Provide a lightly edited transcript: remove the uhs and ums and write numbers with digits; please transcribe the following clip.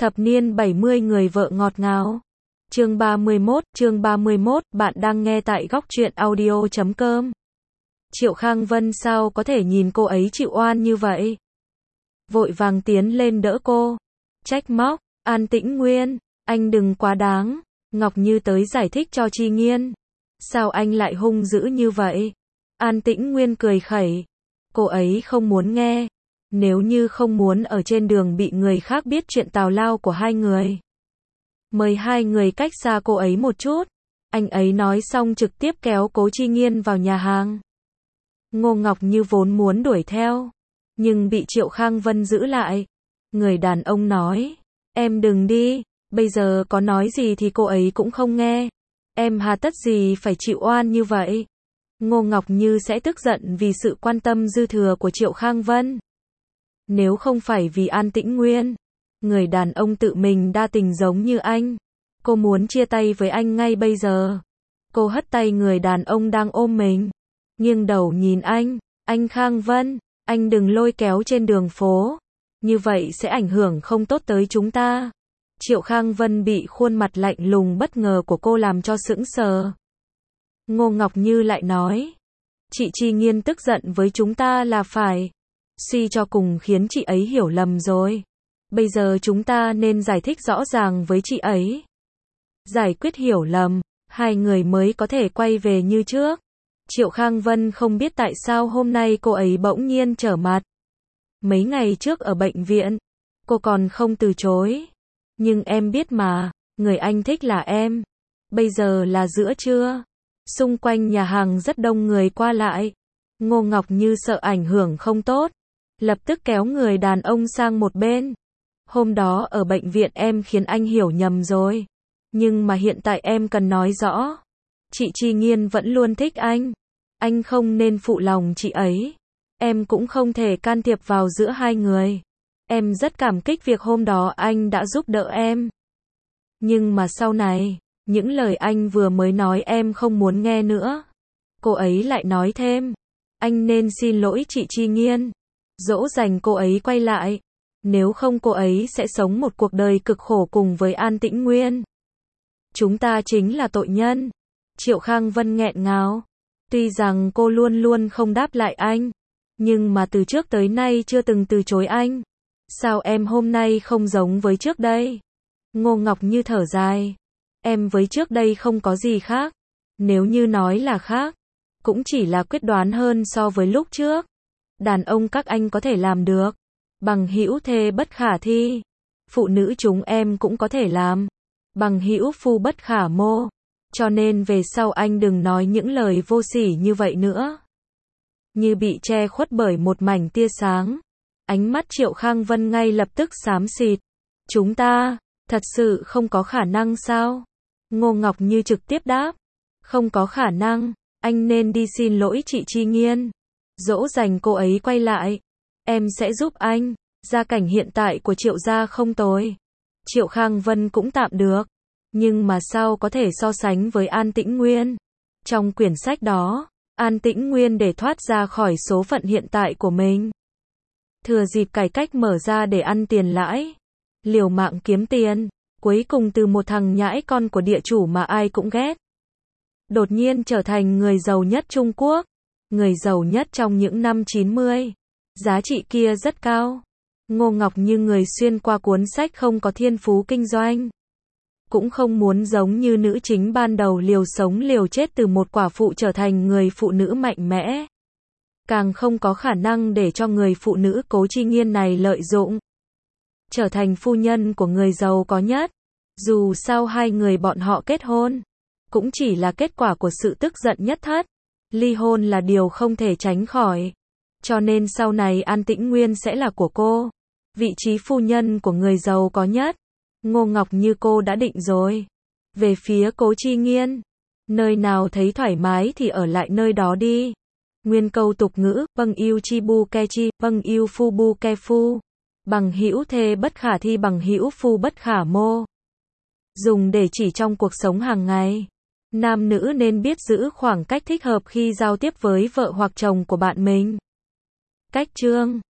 Thập niên 70 người vợ ngọt ngào. Chương 31, bạn đang nghe tại góc truyện audio.com. Triệu Khang Vân sao có thể nhìn cô ấy chịu oan như vậy? Vội vàng tiến lên đỡ cô. Trách móc, An Tĩnh Nguyên, anh đừng quá đáng. Ngọc Như tới giải thích cho Chi Nghiên. Sao anh lại hung dữ như vậy? An Tĩnh Nguyên cười khẩy. Cô ấy không muốn nghe. Nếu như không muốn ở trên đường bị người khác biết chuyện tào lao của hai người, mời hai người cách xa cô ấy một chút. Anh ấy nói xong trực tiếp kéo Cố Chi Nghiên vào nhà hàng. Ngô Ngọc Như vốn muốn đuổi theo, nhưng bị Triệu Khang Vân giữ lại. Người đàn ông nói, em đừng đi, bây giờ có nói gì thì cô ấy cũng không nghe. Em hà tất gì phải chịu oan như vậy. Ngô Ngọc Như sẽ tức giận vì sự quan tâm dư thừa của Triệu Khang Vân. Nếu không phải vì An Tĩnh Nguyên, người đàn ông tự mình đa tình giống như anh, cô muốn chia tay với anh ngay bây giờ. Cô hất tay người đàn ông đang ôm mình, nghiêng đầu nhìn anh Khang Vân, anh đừng lôi kéo trên đường phố, như vậy sẽ ảnh hưởng không tốt tới chúng ta. Triệu Khang Vân bị khuôn mặt lạnh lùng bất ngờ của cô làm cho sững sờ. Ngô Ngọc Như lại nói, chị Chi Nghiên tức giận với chúng ta là phải. Suy cho cùng khiến chị ấy hiểu lầm rồi. Bây giờ chúng ta nên giải thích rõ ràng với chị ấy. Giải quyết hiểu lầm, hai người mới có thể quay về như trước. Triệu Khang Vân không biết tại sao hôm nay cô ấy bỗng nhiên trở mặt. Mấy ngày trước ở bệnh viện, cô còn không từ chối. Nhưng em biết mà, người anh thích là em. Bây giờ là giữa trưa. Xung quanh nhà hàng rất đông người qua lại. Ngô Ngọc Như sợ ảnh hưởng không tốt, lập tức kéo người đàn ông sang một bên. Hôm đó ở bệnh viện em khiến anh hiểu nhầm rồi. Nhưng mà hiện tại em cần nói rõ. Chị Chi Nghiên vẫn luôn thích anh. Anh không nên phụ lòng chị ấy. Em cũng không thể can thiệp vào giữa hai người. Em rất cảm kích việc hôm đó anh đã giúp đỡ em. Nhưng mà sau này, những lời anh vừa mới nói em không muốn nghe nữa. Cô ấy lại nói thêm, anh nên xin lỗi chị Chi Nghiên, dỗ dành cô ấy quay lại. Nếu không cô ấy sẽ sống một cuộc đời cực khổ cùng với An Tĩnh Nguyên. Chúng ta chính là tội nhân. Triệu Khang Vân nghẹn ngào. Tuy rằng cô luôn luôn không đáp lại anh, nhưng mà từ trước tới nay chưa từng từ chối anh. Sao em hôm nay không giống với trước đây? Ngô Ngọc Như thở dài. Em với trước đây không có gì khác. Nếu như nói là khác, cũng chỉ là quyết đoán hơn so với lúc trước. Đàn ông các anh có thể làm được. Bằng hữu thê bất khả thi. Phụ nữ chúng em cũng có thể làm. Bằng hữu phu bất khả mô. Cho nên về sau anh đừng nói những lời vô sỉ như vậy nữa. Như bị che khuất bởi một mảnh tia sáng. Ánh mắt Triệu Khang Vân ngay lập tức xám xịt. Chúng ta, thật sự không có khả năng sao? Ngô Ngọc Như trực tiếp đáp. Không có khả năng, anh nên đi xin lỗi chị Chi Nghiên. Dỗ dành cô ấy quay lại. Em sẽ giúp anh. Gia cảnh hiện tại của Triệu gia không tồi. Triệu Khang Vân cũng tạm được. Nhưng mà sao có thể so sánh với An Tĩnh Nguyên? Trong quyển sách đó, An Tĩnh Nguyên để thoát ra khỏi số phận hiện tại của mình. Thừa dịp cải cách mở ra để ăn tiền lãi. Liều mạng kiếm tiền. Cuối cùng từ một thằng nhãi con của địa chủ mà ai cũng ghét, đột nhiên trở thành người giàu nhất Trung Quốc. Người giàu nhất trong những năm 90. Giá trị kia rất cao. Ngô Ngọc Như người xuyên qua cuốn sách không có thiên phú kinh doanh. Cũng không muốn giống như nữ chính ban đầu liều sống liều chết từ một quả phụ trở thành người phụ nữ mạnh mẽ. Càng không có khả năng để cho người phụ nữ Cố Chi Nghiên này lợi dụng. Trở thành phu nhân của người giàu có nhất. Dù sao hai người bọn họ kết hôn, cũng chỉ là kết quả của sự tức giận nhất thất. Ly hôn là điều không thể tránh khỏi. Cho nên sau này An Tĩnh Nguyên sẽ là của cô. Vị trí phu nhân của người giàu có nhất. Ngô Ngọc Như cô đã định rồi. Về phía Cố Chi Nghiên, nơi nào thấy thoải mái thì ở lại nơi đó đi. Nguyên câu tục ngữ, vâng yêu chi bu ke chi, vâng yêu phu bu ke phu. Bằng hữu thê bất khả thi, bằng hữu phu bất khả mô. Dùng để chỉ trong cuộc sống hàng ngày. Nam nữ nên biết giữ khoảng cách thích hợp khi giao tiếp với vợ hoặc chồng của bạn mình. Cách chương